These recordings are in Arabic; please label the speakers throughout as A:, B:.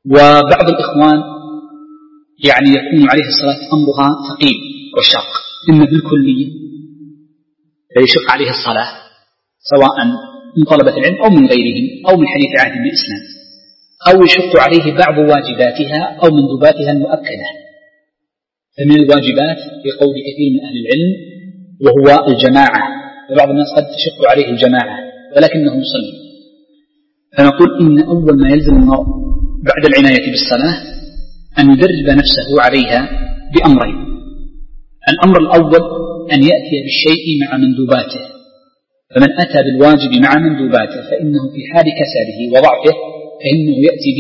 A: وبعض الإخوان يعني يكون عليه الصلاة أمرها ثقيل وشاق، إما بالكلية فيشق عليه الصلاة سواء من طلبة العلم أو من غيرهم أو من حديث عهد بالإسلام، أو يشق عليه بعض واجباتها أو مندوباتها المؤكدة. فمن الواجبات في قول كثير من أهل العلم وهو الجماعة، وبعض الناس قد تشق عليه الجماعة ولكنه يصلي. فنقول إن أول ما يلزم المرء بعد العناية بالصلاة أن يدرب نفسه عليها بأمرين. الأمر الأول أن يأتي بالشيء مع مندوباته، فمن أتى بالواجب مع مندوباته فإنه في حال كسله وضعفه فإنه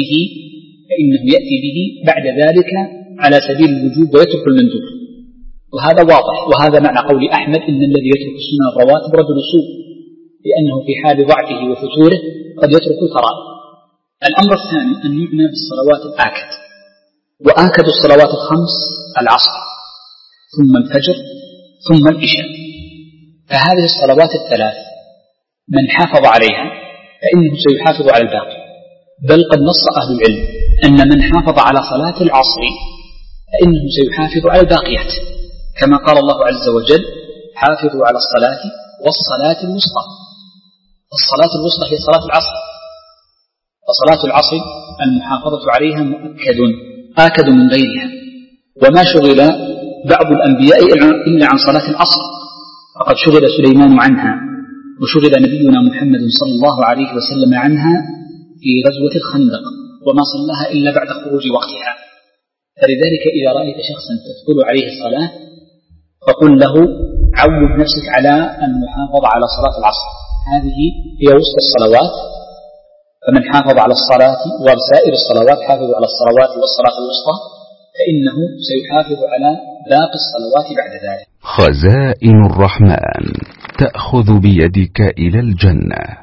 A: يأتي به بعد ذلك على سبيل الوجوب ويترك المندوب، وهذا واضح. وهذا معنى قول أحمد إن الذي يترك السنة الرواتب رجل سوء، لأنه في حال ضعفه وفتوره قد يترك الفرائض. الأمر الثاني أن يعنى بالصلوات الآكد، وآكد الصلوات الخمس العصر ثم الفجر ثم العشاء. فهذه الصلوات الثلاث من حافظ عليها فإنه سيحافظ على الباقي، بل قد نص أهل العلم أن من حافظ على صلاة العصر فإنه سيحافظ على الباقيات، كما قال الله عز وجل حافظوا على الصلاة والصلاة الوسطى. الصلاة الوسطى هي صلاة العصر، وصلاة العصر المحافظة عليها آكد من غيرها. وما شغل بعض الأنبياء إلا عن صلاة العصر، فقد شغل سليمان عنها، وشغل نبينا محمد صلى الله عليه وسلم عنها في غزوة الخندق، وما صلاها إلا بعد خروج وقتها. فلذلك إذا رأيت شخصا تدخل عليه الصلاة فقل له عود نفسك على المحافظة على صلاة العصر، هذه هي وسط الصلوات. فمن حافظ على الصلاة وسائر الصلوات حافظ على الصلوات والصلاة الوسطى فإنه سيحافظ على باقي الصلوات بعد ذلك.
B: خزائن الرحمن تأخذ بيدك إلى الجنة.